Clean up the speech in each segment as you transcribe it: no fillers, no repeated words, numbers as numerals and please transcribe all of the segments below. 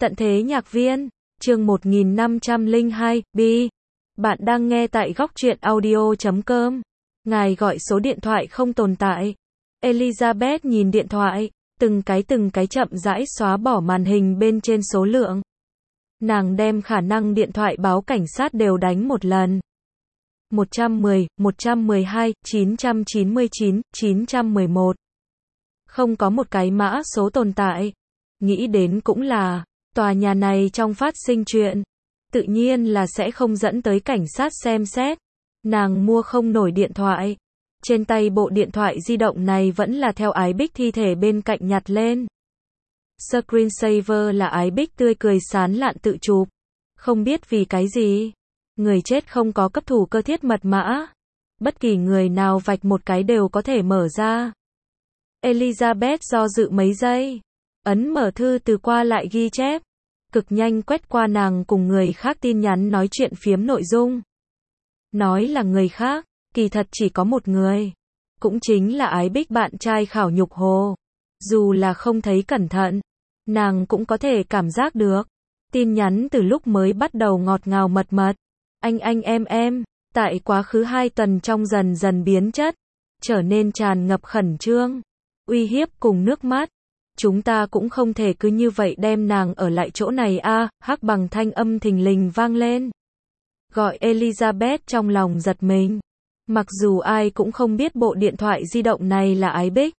Tận thế nhạc viên, chương 1502, B. Bạn đang nghe tại góc truyện audio.com. Ngài gọi số điện thoại không tồn tại. Elizabeth nhìn điện thoại, từng cái chậm rãi xóa bỏ màn hình bên trên số lượng. Nàng đem khả năng điện thoại báo cảnh sát đều đánh một lần. 110, 112, 999, 911. Không có một cái mã số tồn tại. Nghĩ đến cũng là, tòa nhà này trong phát sinh chuyện, tự nhiên là sẽ không dẫn tới cảnh sát xem xét. Nàng mua không nổi điện thoại. Trên tay bộ điện thoại di động này vẫn là theo Ái Bích thi thể bên cạnh nhặt lên. Screensaver là Ái Bích tươi cười sán lạn tự chụp. Không biết vì cái gì. Người chết không có cấp thủ cơ thiết mật mã. Bất kỳ người nào vạch một cái đều có thể mở ra. Elizabeth do dự mấy giây. Ấn mở thư từ qua lại ghi chép. Cực nhanh quét qua nàng cùng người khác tin nhắn nói chuyện phiếm nội dung. Nói là người khác, kỳ thật chỉ có một người. Cũng chính là Ái Bích bạn trai Khảo Nhục Hồ. Dù là không thấy cẩn thận, nàng cũng có thể cảm giác được. Tin nhắn từ lúc mới bắt đầu ngọt ngào mật mật. Anh em, tại quá khứ 2 tuần trong dần dần biến chất, trở nên tràn ngập khẩn trương, uy hiếp cùng nước mắt. Chúng ta cũng không thể cứ như vậy đem nàng ở lại chỗ này a. Hắc bằng thanh âm thình lình vang lên. Gọi Elizabeth trong lòng giật mình. Mặc dù ai cũng không biết bộ điện thoại di động này là Ái Bích.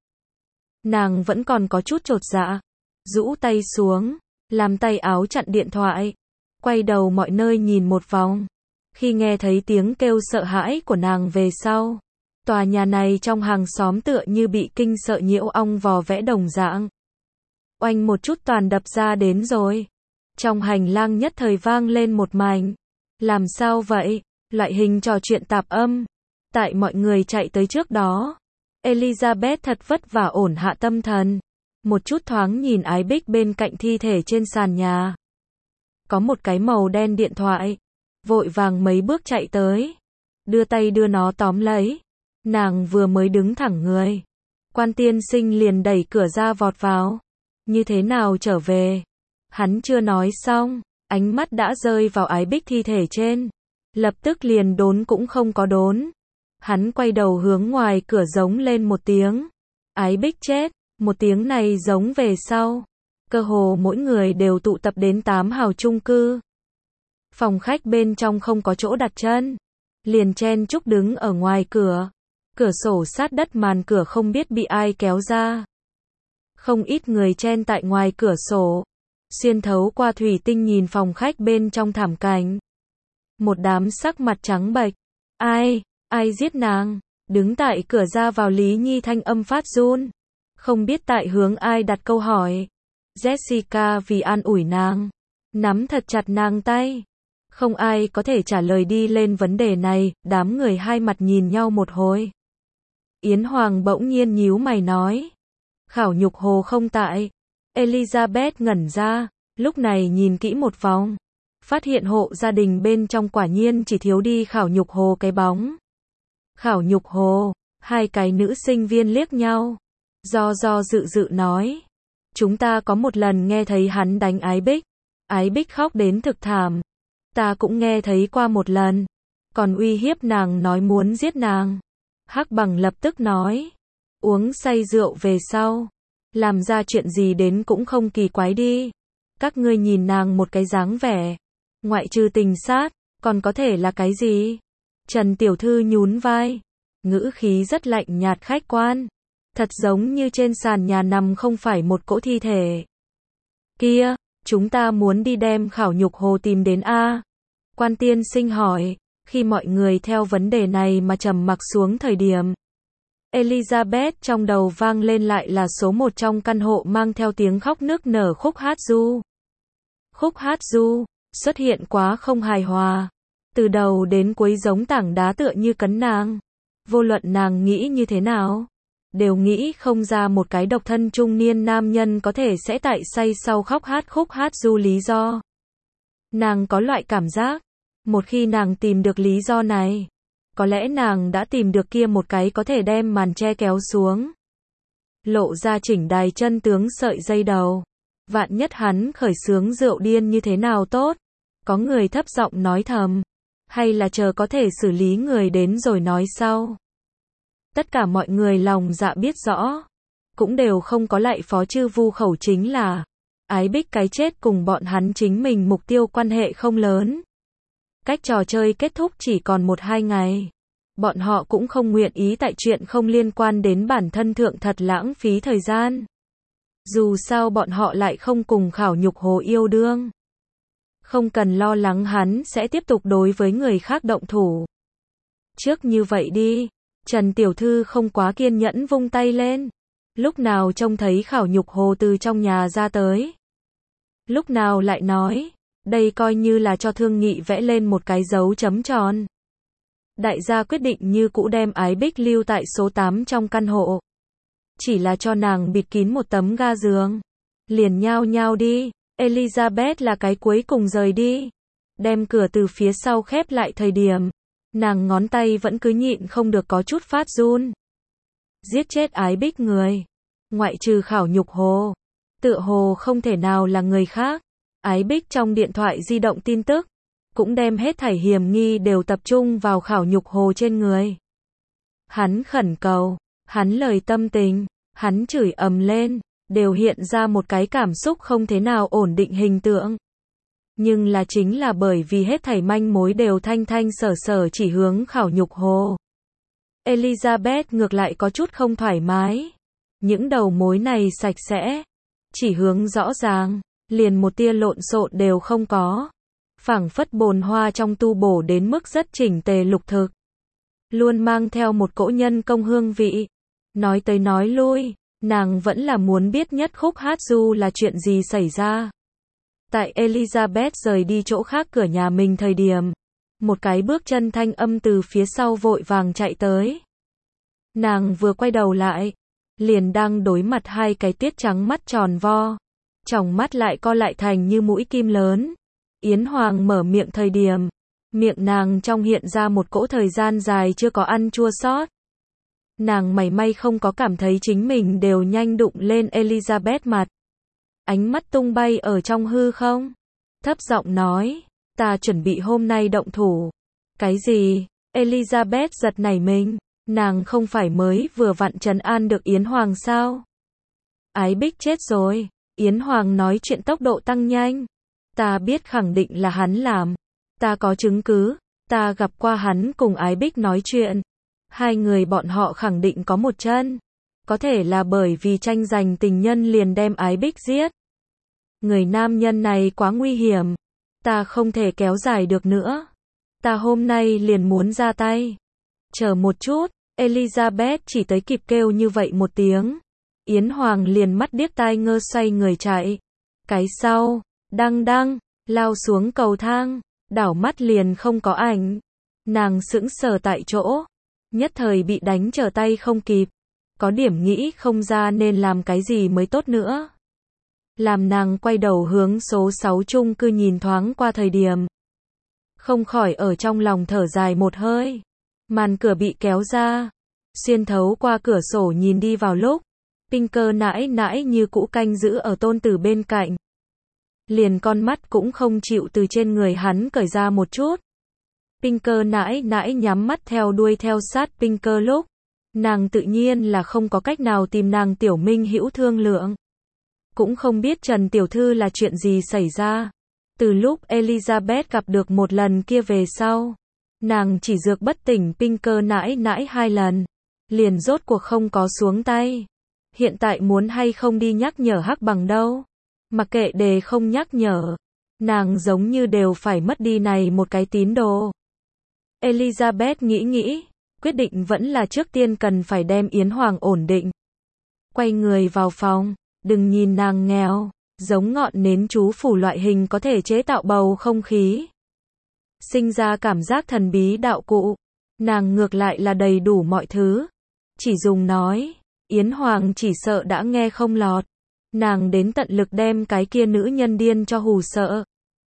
Nàng vẫn còn có chút chột dạ. Rũ tay xuống, làm tay áo chặn điện thoại. Quay đầu mọi nơi nhìn một vòng. Khi nghe thấy tiếng kêu sợ hãi của nàng về sau. Tòa nhà này trong hàng xóm tựa như bị kinh sợ nhiễu ong vò vẽ đồng dạng. Oanh một chút toàn đập ra đến rồi. Trong hành lang nhất thời vang lên một mảnh. Làm sao vậy? Loại hình trò chuyện tạp âm. Tại mọi người chạy tới trước đó. Elizabeth thật vất vả ổn hạ tâm thần. Một chút thoáng nhìn Ái Bích bên cạnh thi thể trên sàn nhà. Có một cái màu đen điện thoại. Vội vàng mấy bước chạy tới. Đưa tay đưa nó tóm lấy. Nàng vừa mới đứng thẳng người. Quan tiên sinh liền đẩy cửa ra vọt vào. Như thế nào trở về? Hắn chưa nói xong, ánh mắt đã rơi vào Ái Bích thi thể trên. Lập tức liền đốn cũng không có đốn. Hắn quay đầu hướng ngoài cửa giống lên một tiếng. Ái Bích chết, một tiếng này giống về sau. Cơ hồ mỗi người đều tụ tập đến 8 hào chung cư. Phòng khách bên trong không có chỗ đặt chân. Liền chen chúc đứng ở ngoài cửa. Cửa sổ sát đất màn cửa không biết bị ai kéo ra. Không ít người chen tại ngoài cửa sổ. Xuyên thấu qua thủy tinh nhìn phòng khách bên trong thảm cảnh. Một đám sắc mặt trắng bệch. Ai giết nàng? Đứng tại cửa ra vào Lý Nhi thanh âm phát run. Không biết tại hướng ai đặt câu hỏi. Jessica vì an ủi nàng. Nắm thật chặt nàng tay. Không ai có thể trả lời đi lên vấn đề này, đám người hai mặt nhìn nhau một hồi. Yến Hoàng bỗng nhiên nhíu mày nói. Khảo Nhục Hồ không tại. Elizabeth ngẩn ra, lúc này nhìn kỹ một vòng. Phát hiện hộ gia đình bên trong quả nhiên chỉ thiếu đi Khảo Nhục Hồ cái bóng. Khảo Nhục Hồ, hai cái nữ sinh viên liếc nhau. Do dự nói. Chúng ta có một lần nghe thấy hắn đánh Ái Bích. Ái Bích khóc đến thực thảm. Ta cũng nghe thấy qua một lần. Còn uy hiếp nàng nói muốn giết nàng. Hắc bằng lập tức nói. Uống say rượu về sau. Làm ra chuyện gì đến cũng không kỳ quái đi. Các ngươi nhìn nàng một cái dáng vẻ. Ngoại trừ tình sát, còn có thể là cái gì? Trần Tiểu Thư nhún vai. Ngữ khí rất lạnh nhạt khách quan. Thật giống như trên sàn nhà nằm không phải một cỗ thi thể. Kia, chúng ta muốn đi đem Khảo Nhục Hồ tìm đến A. Quan tiên sinh hỏi. Khi mọi người theo vấn đề này mà trầm mặc xuống thời điểm. Elizabeth trong đầu vang lên lại là số 1 trong căn hộ mang theo tiếng khóc nức nở khúc hát ru. Khúc hát ru, xuất hiện quá không hài hòa. Từ đầu đến cuối giống tảng đá tựa như cấn nàng. Vô luận nàng nghĩ như thế nào, đều nghĩ không ra một cái độc thân trung niên nam nhân có thể sẽ tại say sau khóc hát khúc hát ru lý do. Nàng có loại cảm giác, một khi nàng tìm được lý do này, có lẽ nàng đã tìm được kia một cái có thể đem màn che kéo xuống. Lộ ra chỉnh đài chân tướng sợi dây đầu. Vạn nhất hắn khởi xướng rượu điên như thế nào tốt? Có người thấp giọng nói thầm. Hay là chờ có thể xử lý người đến rồi nói sau? Tất cả mọi người lòng dạ biết rõ. Cũng đều không có lại phó chư vu khẩu chính là Ái Bích cái chết cùng bọn hắn chính mình mục tiêu quan hệ không lớn. Cách trò chơi kết thúc chỉ còn 1-2 ngày. Bọn họ cũng không nguyện ý tại chuyện không liên quan đến bản thân thượng thật lãng phí thời gian. Dù sao bọn họ lại không cùng Khảo Nhục Hồ yêu đương. Không cần lo lắng hắn sẽ tiếp tục đối với người khác động thủ. Trước như vậy đi. Trần Tiểu Thư không quá kiên nhẫn vung tay lên. Lúc nào trông thấy Khảo Nhục Hồ từ trong nhà ra tới. Lúc nào lại nói, đây coi như là cho Thương Nghị vẽ lên một cái dấu chấm tròn. Đại gia quyết định như cũ đem Ái Bích lưu tại số 8 trong căn hộ. Chỉ là cho nàng bịt kín một tấm ga giường. Liền nhao nhao đi. Elizabeth là cái cuối cùng rời đi. Đem cửa từ phía sau khép lại thời điểm. Nàng ngón tay vẫn cứ nhịn không được có chút phát run. Giết chết Ái Bích người. Ngoại trừ Khảo Nhục Hồ. Tựa hồ không thể nào là người khác. Ái Bích trong điện thoại di động tin tức. Cũng đem hết thảy hiểm nghi đều tập trung vào Khảo Nhục Hồ trên người. Hắn khẩn cầu. Hắn lời tâm tình. Hắn chửi ầm lên. Đều hiện ra một cái cảm xúc không thế nào ổn định hình tượng. Nhưng là chính là bởi vì hết thảy manh mối đều thanh thanh sở sở chỉ hướng Khảo Nhục Hồ. Elizabeth ngược lại có chút không thoải mái. Những đầu mối này sạch sẽ. Chỉ hướng rõ ràng. Liền một tia lộn xộn đều không có. Phảng phất bồn hoa trong tu bổ đến mức rất chỉnh tề lục thực. Luôn mang theo một cỗ nhân công hương vị. Nói tới nói lui. Nàng vẫn là muốn biết nhất khúc hát du là chuyện gì xảy ra. Tại Elizabeth rời đi chỗ khác cửa nhà mình thời điểm. Một cái bước chân thanh âm từ phía sau vội vàng chạy tới. Nàng vừa quay đầu lại. Liền đang đối mặt hai cái tiết trắng mắt tròn vo. Tròng mắt lại co lại thành như mũi kim lớn. Yến Hoàng mở miệng thời điểm. Miệng nàng trong hiện ra một cỗ thời gian dài chưa có ăn chua xót. Nàng mảy may không có cảm thấy chính mình đều nhanh đụng lên Elizabeth mặt. Ánh mắt tung bay ở trong hư không. Thấp giọng nói. Ta chuẩn bị hôm nay động thủ. Cái gì? Elizabeth giật nảy mình. Nàng không phải mới vừa vặn trấn an được Yến Hoàng sao? Ái Bích chết rồi. Yến Hoàng nói chuyện tốc độ tăng nhanh. Ta biết khẳng định là hắn làm. Ta có chứng cứ. Ta gặp qua hắn cùng Ái Bích nói chuyện. Hai người bọn họ khẳng định có một chân. Có thể là bởi vì tranh giành tình nhân liền đem Ái Bích giết. Người nam nhân này quá nguy hiểm. Ta không thể kéo dài được nữa. Ta hôm nay liền muốn ra tay. Chờ một chút. Elizabeth chỉ tới kịp kêu như vậy một tiếng. Yến Hoàng liền mắt điếc tai ngơ xoay người chạy. Cái sau. Đăng. Lao xuống cầu thang. Đảo mắt liền không có ảnh. Nàng sững sờ tại chỗ. Nhất thời bị đánh trở tay không kịp. Có điểm nghĩ không ra nên làm cái gì mới tốt nữa. Làm nàng quay đầu hướng số 6 chung cư nhìn thoáng qua thời điểm. Không khỏi ở trong lòng thở dài một hơi. Màn cửa bị kéo ra. Xuyên thấu qua cửa sổ nhìn đi vào lúc. Pinker nãi nãi như cũ canh giữ ở tôn tử bên cạnh. Liền con mắt cũng không chịu từ trên người hắn cởi ra một chút. Pinker nãi nãi nhắm mắt theo đuôi theo sát Pinker lúc. Nàng tự nhiên là không có cách nào tìm nàng tiểu minh hữu thương lượng. Cũng không biết Trần Tiểu Thư là chuyện gì xảy ra. Từ lúc Elizabeth gặp được một lần kia về sau. Nàng chỉ dược bất tỉnh Pinker nãi nãi 2 lần. Liền rốt cuộc không có xuống tay. Hiện tại muốn hay không đi nhắc nhở Hắc Bằng đâu. Mặc kệ đề không nhắc nhở. Nàng giống như đều phải mất đi này một cái tín đồ. Elizabeth nghĩ. Quyết định vẫn là trước tiên cần phải đem Yến Hoàng ổn định. Quay người vào phòng. Đừng nhìn nàng nghèo. Giống ngọn nến chú phủ loại hình có thể chế tạo bầu không khí. Sinh ra cảm giác thần bí đạo cụ. Nàng ngược lại là đầy đủ mọi thứ. Chỉ dùng nói. Yến Hoàng chỉ sợ đã nghe không lọt. Nàng đến tận lực đem cái kia nữ nhân điên cho hù sợ.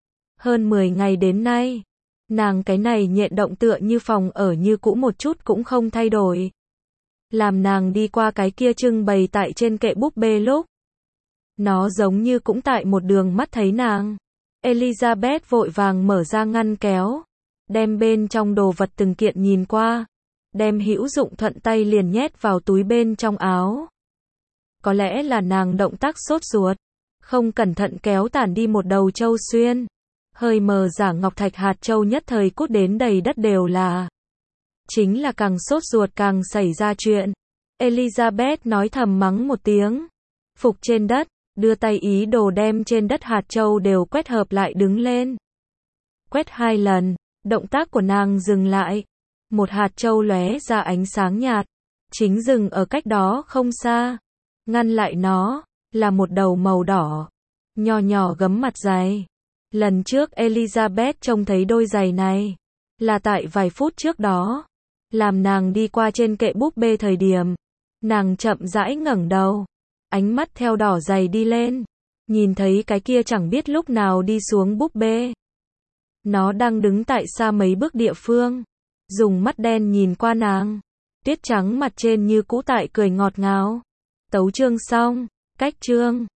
Hơn 10 ngày đến nay. Nàng cái này nhện động tựa như phòng ở như cũ một chút cũng không thay đổi. Làm nàng đi qua cái kia trưng bày tại trên kệ búp bê lúc. Nó giống như cũng tại một đường mắt thấy nàng. Elizabeth vội vàng mở ra ngăn kéo, đem bên trong đồ vật từng kiện nhìn qua, đem hữu dụng thuận tay liền nhét vào túi bên trong áo. Có lẽ là nàng động tác sốt ruột, không cẩn thận kéo tản đi một đầu châu xuyên. Hơi mờ giả ngọc thạch hạt châu nhất thời cút đến đầy đất đều là. Chính là càng sốt ruột càng xảy ra chuyện. Elizabeth nói thầm mắng một tiếng, phục trên đất, đưa tay ý đồ đem trên đất hạt châu đều quét hợp lại đứng lên. Quét 2 lần, động tác của nàng dừng lại. Một hạt châu lóe ra ánh sáng nhạt, chính dừng ở cách đó không xa. Ngăn lại nó, là một đầu màu đỏ, nho nhỏ gấm mặt giày. Lần trước Elizabeth trông thấy đôi giày này, là tại vài phút trước đó. Làm nàng đi qua trên kệ búp bê thời điểm, nàng chậm rãi ngẩng đầu, ánh mắt theo đỏ giày đi lên, nhìn thấy cái kia chẳng biết lúc nào đi xuống búp bê. Nó đang đứng tại xa mấy bước địa phương, dùng mắt đen nhìn qua nàng, tuyết trắng mặt trên như cũ tại cười ngọt ngào. Tấu chương xong, cách chương